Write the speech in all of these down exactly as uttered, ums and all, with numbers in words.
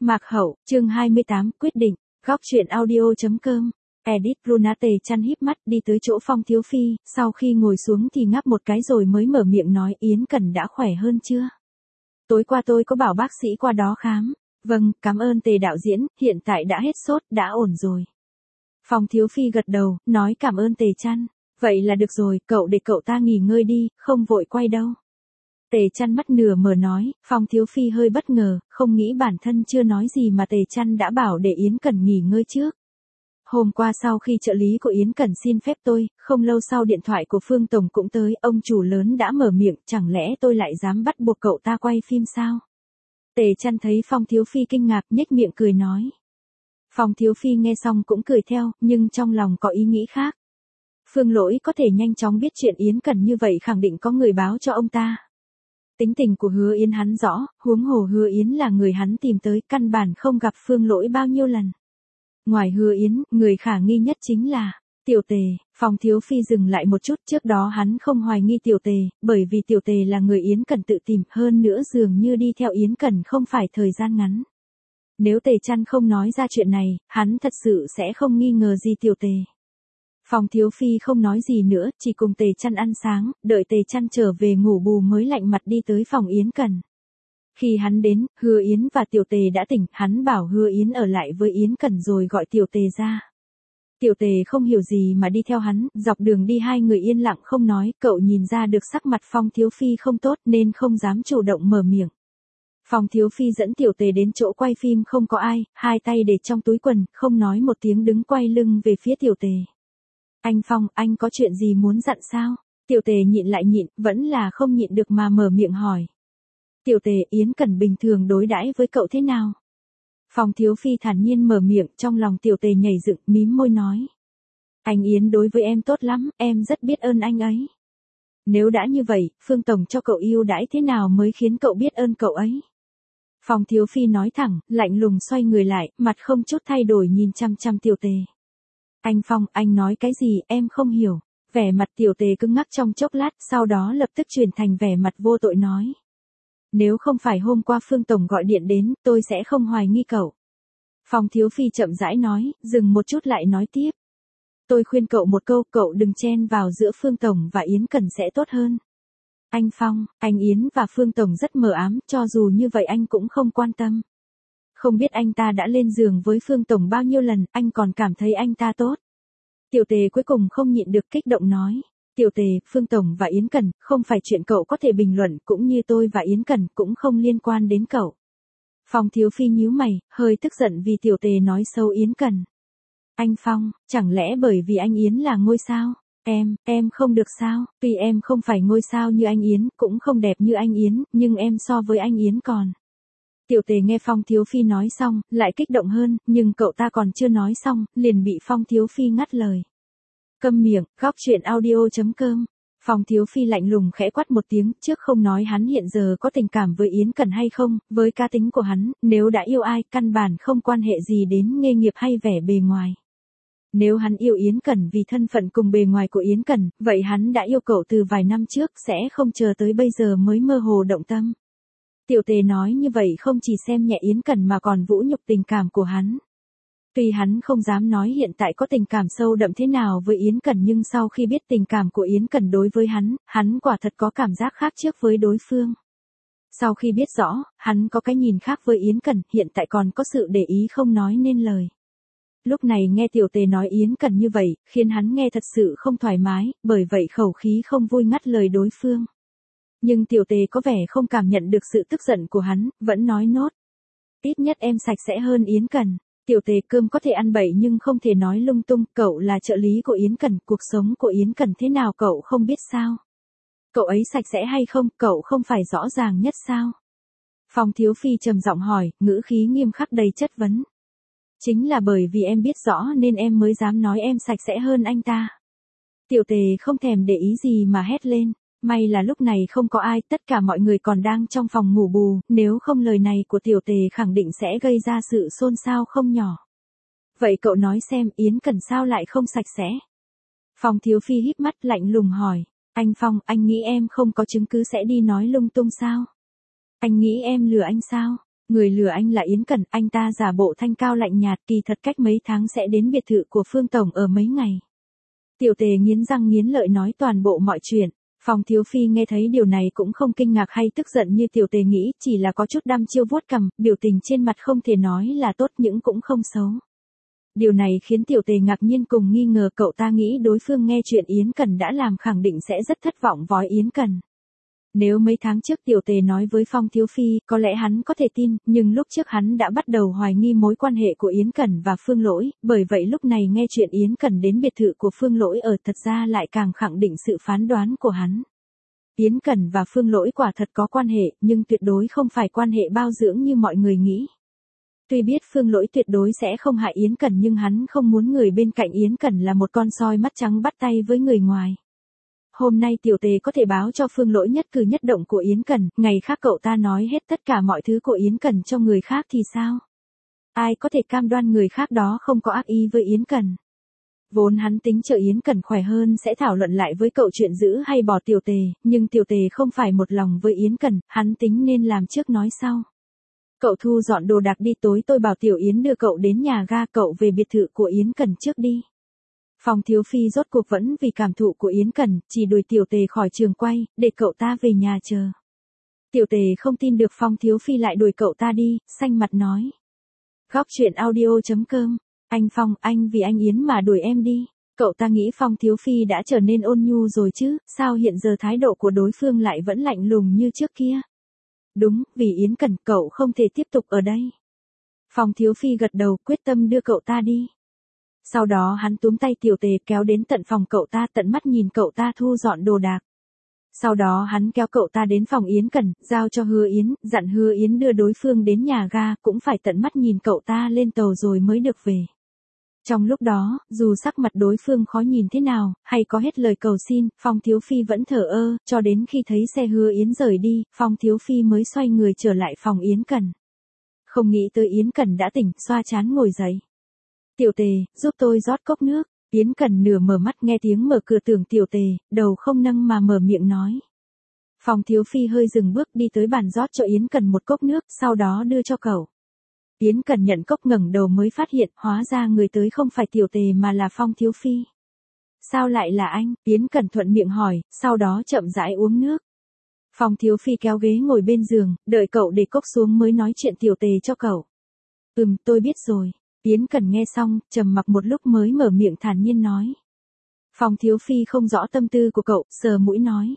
Mạc Hậu, chương hai mươi tám, quyết định, góc truyện audio.com. Edit Bruna Tề chăn híp mắt đi tới chỗ Phong Thiếu Phi, sau khi ngồi xuống thì ngáp một cái rồi mới mở miệng nói Yến Cẩn đã khỏe hơn chưa? Tối qua tôi có bảo bác sĩ qua đó khám. Vâng, cảm ơn Tề đạo diễn, hiện tại đã hết sốt, đã ổn rồi. Phong Thiếu Phi gật đầu, nói cảm ơn Tề chăn. Vậy là được rồi, cậu để cậu ta nghỉ ngơi đi, không vội quay đâu. Tề chăn mắt nửa mở nói, Phong Thiếu Phi hơi bất ngờ, không nghĩ bản thân chưa nói gì mà Tề chăn đã bảo để Yến Cẩn nghỉ ngơi trước. Hôm qua sau khi trợ lý của Yến Cẩn xin phép tôi, không lâu sau điện thoại của Phương Tổng cũng tới, ông chủ lớn đã mở miệng, chẳng lẽ tôi lại dám bắt buộc cậu ta quay phim sao? Tề chăn thấy Phong Thiếu Phi kinh ngạc, nhếch miệng cười nói. Phong Thiếu Phi nghe xong cũng cười theo, nhưng trong lòng có ý nghĩ khác. Phương Lỗi có thể nhanh chóng biết chuyện Yến Cẩn như vậy khẳng định có người báo cho ông ta. Tính tình của Hứa Yến hắn rõ, huống hồ Hứa Yến là người hắn tìm tới, căn bản không gặp Phương Lỗi bao nhiêu lần. Ngoài Hứa Yến, người khả nghi nhất chính là Tiểu Tề. Phong Thiếu Phi dừng lại một chút, trước đó hắn không hoài nghi Tiểu Tề, bởi vì Tiểu Tề là người Yến Cẩn tự tìm, hơn nữa dường như đi theo Yến Cẩn không phải thời gian ngắn. Nếu Tề chăn không nói ra chuyện này, hắn thật sự sẽ không nghi ngờ gì Tiểu Tề. Phong Thiếu Phi không nói gì nữa, chỉ cùng Tề chăn ăn sáng, đợi Tề chăn trở về ngủ bù mới lạnh mặt đi tới phòng Yến Cẩn. Khi hắn đến, Hứa Yến và Tiểu Tề đã tỉnh, hắn bảo Hứa Yến ở lại với Yến Cẩn rồi gọi Tiểu Tề ra. Tiểu Tề không hiểu gì mà đi theo hắn, dọc đường đi hai người yên lặng không nói, cậu nhìn ra được sắc mặt Phong Thiếu Phi không tốt nên không dám chủ động mở miệng. Phong Thiếu Phi dẫn Tiểu Tề đến chỗ quay phim không có ai, hai tay để trong túi quần, không nói một tiếng đứng quay lưng về phía Tiểu Tề. Anh Phong, anh có chuyện gì muốn dặn sao? Tiểu Tề nhịn lại nhịn, vẫn là không nhịn được mà mở miệng hỏi. Tiểu Tề, Yến Cẩn bình thường đối đãi với cậu thế nào? Phong Thiếu Phi thản nhiên mở miệng, trong lòng Tiểu Tề nhảy dựng, mím môi nói. Anh Yến đối với em tốt lắm, em rất biết ơn anh ấy. Nếu đã như vậy, Phương Tổng cho cậu yêu đãi thế nào mới khiến cậu biết ơn cậu ấy? Phong Thiếu Phi nói thẳng, lạnh lùng xoay người lại, mặt không chút thay đổi nhìn chăm chăm Tiểu Tề. Anh Phong, anh nói cái gì, em không hiểu. Vẻ mặt Tiểu Tề cứng ngắc trong chốc lát, sau đó lập tức chuyển thành vẻ mặt vô tội nói. Nếu không phải hôm qua Phương Tổng gọi điện đến, tôi sẽ không hoài nghi cậu. Phong Thiếu Phi chậm rãi nói, dừng một chút lại nói tiếp. Tôi khuyên cậu một câu, cậu đừng chen vào giữa Phương Tổng và Yến Cẩn sẽ tốt hơn. Anh Phong, anh Yến và Phương Tổng rất mờ ám, cho dù như vậy anh cũng không quan tâm. Không biết anh ta đã lên giường với Phương Tổng bao nhiêu lần, anh còn cảm thấy anh ta tốt. Tiểu Tề cuối cùng không nhịn được kích động nói. Tiểu Tề, Phương Tổng và Yến Cẩn, không phải chuyện cậu có thể bình luận, cũng như tôi và Yến Cẩn cũng không liên quan đến cậu. Phong Thiếu Phi nhíu mày, hơi tức giận vì Tiểu Tề nói xấu Yến Cẩn. Anh Phong, chẳng lẽ bởi vì anh Yến là ngôi sao? Em, em không được sao? Tuy em không phải ngôi sao như anh Yến, cũng không đẹp như anh Yến, nhưng em so với anh Yến còn. Tiểu Tề nghe Phong Thiếu Phi nói xong, lại kích động hơn, nhưng cậu ta còn chưa nói xong, liền bị Phong Thiếu Phi ngắt lời. Câm miệng, góc truyện audio.com. Phong Thiếu Phi lạnh lùng khẽ quát một tiếng, trước không nói hắn hiện giờ có tình cảm với Yến Cẩn hay không, với cá tính của hắn, nếu đã yêu ai, căn bản không quan hệ gì đến nghề nghiệp hay vẻ bề ngoài. Nếu hắn yêu Yến Cẩn vì thân phận cùng bề ngoài của Yến Cẩn, vậy hắn đã yêu cậu từ vài năm trước, sẽ không chờ tới bây giờ mới mơ hồ động tâm. Tiểu Tề nói như vậy không chỉ xem nhẹ Yến Cẩn mà còn vũ nhục tình cảm của hắn. Tuy hắn không dám nói hiện tại có tình cảm sâu đậm thế nào với Yến Cẩn nhưng sau khi biết tình cảm của Yến Cẩn đối với hắn, hắn quả thật có cảm giác khác trước với đối phương. Sau khi biết rõ, hắn có cái nhìn khác với Yến Cẩn, hiện tại còn có sự để ý không nói nên lời. Lúc này nghe Tiểu Tề nói Yến Cẩn như vậy, khiến hắn nghe thật sự không thoải mái, bởi vậy khẩu khí không vui ngắt lời đối phương. Nhưng Tiểu Tề có vẻ không cảm nhận được sự tức giận của hắn, vẫn nói nốt. Ít nhất em sạch sẽ hơn Yến Cẩn. Tiểu Tề, cơm có thể ăn bậy nhưng không thể nói lung tung, cậu là trợ lý của Yến Cẩn, cuộc sống của Yến Cẩn thế nào cậu không biết sao? Cậu ấy sạch sẽ hay không, cậu không phải rõ ràng nhất sao? Phong Thiếu Phi trầm giọng hỏi, ngữ khí nghiêm khắc đầy chất vấn. Chính là bởi vì em biết rõ nên em mới dám nói em sạch sẽ hơn anh ta. Tiểu Tề không thèm để ý gì mà hét lên. May là lúc này không có ai, tất cả mọi người còn đang trong phòng ngủ bù, nếu không lời này của Tiểu Tề khẳng định sẽ gây ra sự xôn xao không nhỏ. Vậy cậu nói xem, Yến Cẩn sao lại không sạch sẽ? Phong Thiếu Phi híp mắt lạnh lùng hỏi, anh Phong, anh nghĩ em không có chứng cứ sẽ đi nói lung tung sao? Anh nghĩ em lừa anh sao? Người lừa anh là Yến Cẩn, anh ta giả bộ thanh cao lạnh nhạt, kỳ thật cách mấy tháng sẽ đến biệt thự của Phương Tổng ở mấy ngày. Tiểu Tề nghiến răng nghiến lợi nói toàn bộ mọi chuyện. Phong Thiếu Phi nghe thấy điều này cũng không kinh ngạc hay tức giận như Tiểu Tề nghĩ, chỉ là có chút đăm chiêu vuốt cằm, biểu tình trên mặt không thể nói là tốt nhưng cũng không xấu. Điều này khiến Tiểu Tề ngạc nhiên cùng nghi ngờ, cậu ta nghĩ đối phương nghe chuyện Yến Cẩn đã làm khẳng định sẽ rất thất vọng với Yến Cẩn. Nếu mấy tháng trước Tiểu Tề nói với Phong Thiếu Phi, có lẽ hắn có thể tin, nhưng lúc trước hắn đã bắt đầu hoài nghi mối quan hệ của Yến Cẩn và Phương Lỗi, bởi vậy lúc này nghe chuyện Yến Cẩn đến biệt thự của Phương Lỗi ở thật ra lại càng khẳng định sự phán đoán của hắn. Yến Cẩn và Phương Lỗi quả thật có quan hệ, nhưng tuyệt đối không phải quan hệ bao dưỡng như mọi người nghĩ. Tuy biết Phương Lỗi tuyệt đối sẽ không hại Yến Cẩn nhưng hắn không muốn người bên cạnh Yến Cẩn là một con soi mắt trắng bắt tay với người ngoài. Hôm nay Tiểu Tề có thể báo cho Phương Lỗi nhất cử nhất động của Yến Cẩn, ngày khác cậu ta nói hết tất cả mọi thứ của Yến Cẩn cho người khác thì sao? Ai có thể cam đoan người khác đó không có ác ý với Yến Cẩn? Vốn hắn tính chờ Yến Cẩn khỏe hơn sẽ thảo luận lại với cậu chuyện giữ hay bỏ Tiểu Tề, nhưng Tiểu Tề không phải một lòng với Yến Cẩn, hắn tính nên làm trước nói sau. Cậu thu dọn đồ đạc đi, tối tôi bảo Tiểu Yến đưa cậu đến nhà ga, cậu về biệt thự của Yến Cẩn trước đi. Phong Thiếu Phi rốt cuộc vẫn vì cảm thụ của Yến Cẩn, chỉ đuổi Tiểu Tề khỏi trường quay, để cậu ta về nhà chờ. Tiểu Tề không tin được Phong Thiếu Phi lại đuổi cậu ta đi, xanh mặt nói. Góc truyện audio chấm com, anh Phong, anh vì anh Yến mà đuổi em đi. Cậu ta nghĩ Phong Thiếu Phi đã trở nên ôn nhu rồi chứ, sao hiện giờ thái độ của đối phương lại vẫn lạnh lùng như trước kia? Đúng, vì Yến Cẩn cậu không thể tiếp tục ở đây. Phong Thiếu Phi gật đầu, quyết tâm đưa cậu ta đi. Sau đó hắn túm tay Tiểu Tề kéo đến tận phòng cậu ta, tận mắt nhìn cậu ta thu dọn đồ đạc. Sau đó hắn kéo cậu ta đến phòng Yến Cẩn, giao cho Hứa Yến, dặn Hứa Yến đưa đối phương đến nhà ga, cũng phải tận mắt nhìn cậu ta lên tàu rồi mới được về. Trong lúc đó, dù sắc mặt đối phương khó nhìn thế nào, hay có hết lời cầu xin, Phong Thiếu Phi vẫn thờ ơ, cho đến khi thấy xe Hứa Yến rời đi, Phong Thiếu Phi mới xoay người trở lại phòng Yến Cẩn. Không nghĩ tới Yến Cẩn đã tỉnh, xoa trán ngồi dậy. Tiểu Tề, giúp tôi rót cốc nước. Yến Cẩn nửa mở mắt nghe tiếng mở cửa, tưởng Tiểu Tề, đầu không nâng mà mở miệng nói. Phong Thiếu Phi hơi dừng bước đi tới bàn rót cho Yến Cẩn một cốc nước, sau đó đưa cho cậu. Yến Cẩn nhận cốc ngẩng đầu mới phát hiện, hóa ra người tới không phải Tiểu Tề mà là Phong Thiếu Phi. Sao lại là anh? Yến Cẩn thuận miệng hỏi, sau đó chậm rãi uống nước. Phong Thiếu Phi kéo ghế ngồi bên giường, đợi cậu để cốc xuống mới nói chuyện Tiểu Tề cho cậu. Ừm, tôi biết rồi. Yến Cẩn nghe xong, trầm mặc một lúc mới mở miệng thản nhiên nói. Phong Thiếu Phi không rõ tâm tư của cậu, sờ mũi nói.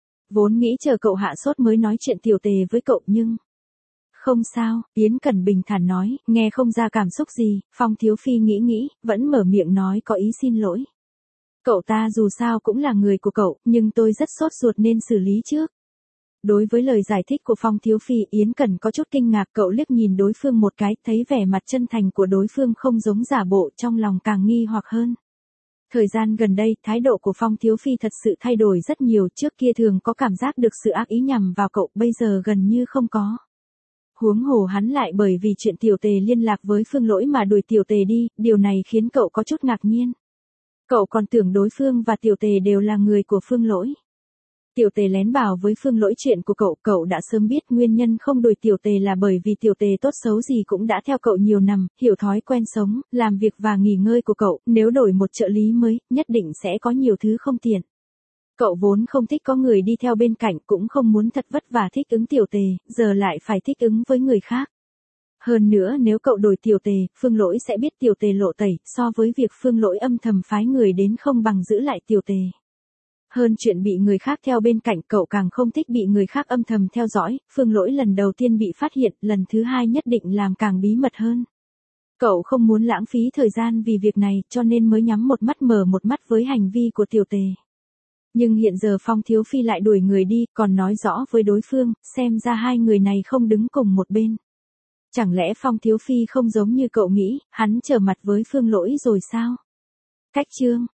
Vốn nghĩ chờ cậu hạ sốt mới nói chuyện Tiểu Tề với cậu nhưng... Không sao, Yến Cẩn bình thản nói, nghe không ra cảm xúc gì. Phong Thiếu Phi nghĩ nghĩ, vẫn mở miệng nói có ý xin lỗi. Cậu ta dù sao cũng là người của cậu, nhưng tôi rất sốt ruột nên xử lý trước. Đối với lời giải thích của Phong Thiếu Phi, Yến Cẩn có chút kinh ngạc, cậu liếc nhìn đối phương một cái, thấy vẻ mặt chân thành của đối phương không giống giả bộ, trong lòng càng nghi hoặc hơn. Thời gian gần đây, thái độ của Phong Thiếu Phi thật sự thay đổi rất nhiều, trước kia thường có cảm giác được sự ác ý nhằm vào cậu, bây giờ gần như không có. Huống hồ hắn lại bởi vì chuyện Tiểu Tề liên lạc với Phương Lỗi mà đuổi Tiểu Tề đi, điều này khiến cậu có chút ngạc nhiên. Cậu còn tưởng đối phương và Tiểu Tề đều là người của Phương Lỗi. Tiểu Tề lén bảo với Phương Lỗi chuyện của cậu, cậu đã sớm biết nguyên nhân không đuổi Tiểu Tề là bởi vì Tiểu Tề tốt xấu gì cũng đã theo cậu nhiều năm, hiểu thói quen sống, làm việc và nghỉ ngơi của cậu, nếu đổi một trợ lý mới, nhất định sẽ có nhiều thứ không tiện. Cậu vốn không thích có người đi theo bên cạnh, cũng không muốn thật vất vả thích ứng Tiểu Tề, giờ lại phải thích ứng với người khác. Hơn nữa nếu cậu đổi Tiểu Tề, Phương Lỗi sẽ biết Tiểu Tề lộ tẩy, so với việc Phương Lỗi âm thầm phái người đến không bằng giữ lại Tiểu Tề. Hơn chuyện bị người khác theo bên cạnh, cậu càng không thích bị người khác âm thầm theo dõi, Phương Lỗi lần đầu tiên bị phát hiện, lần thứ hai nhất định làm càng bí mật hơn. Cậu không muốn lãng phí thời gian vì việc này, cho nên mới nhắm một mắt mở một mắt với hành vi của Tiểu Tề. Nhưng hiện giờ Phong Thiếu Phi lại đuổi người đi, còn nói rõ với đối phương, xem ra hai người này không đứng cùng một bên. Chẳng lẽ Phong Thiếu Phi không giống như cậu nghĩ, hắn trở mặt với Phương Lỗi rồi sao? Cách chương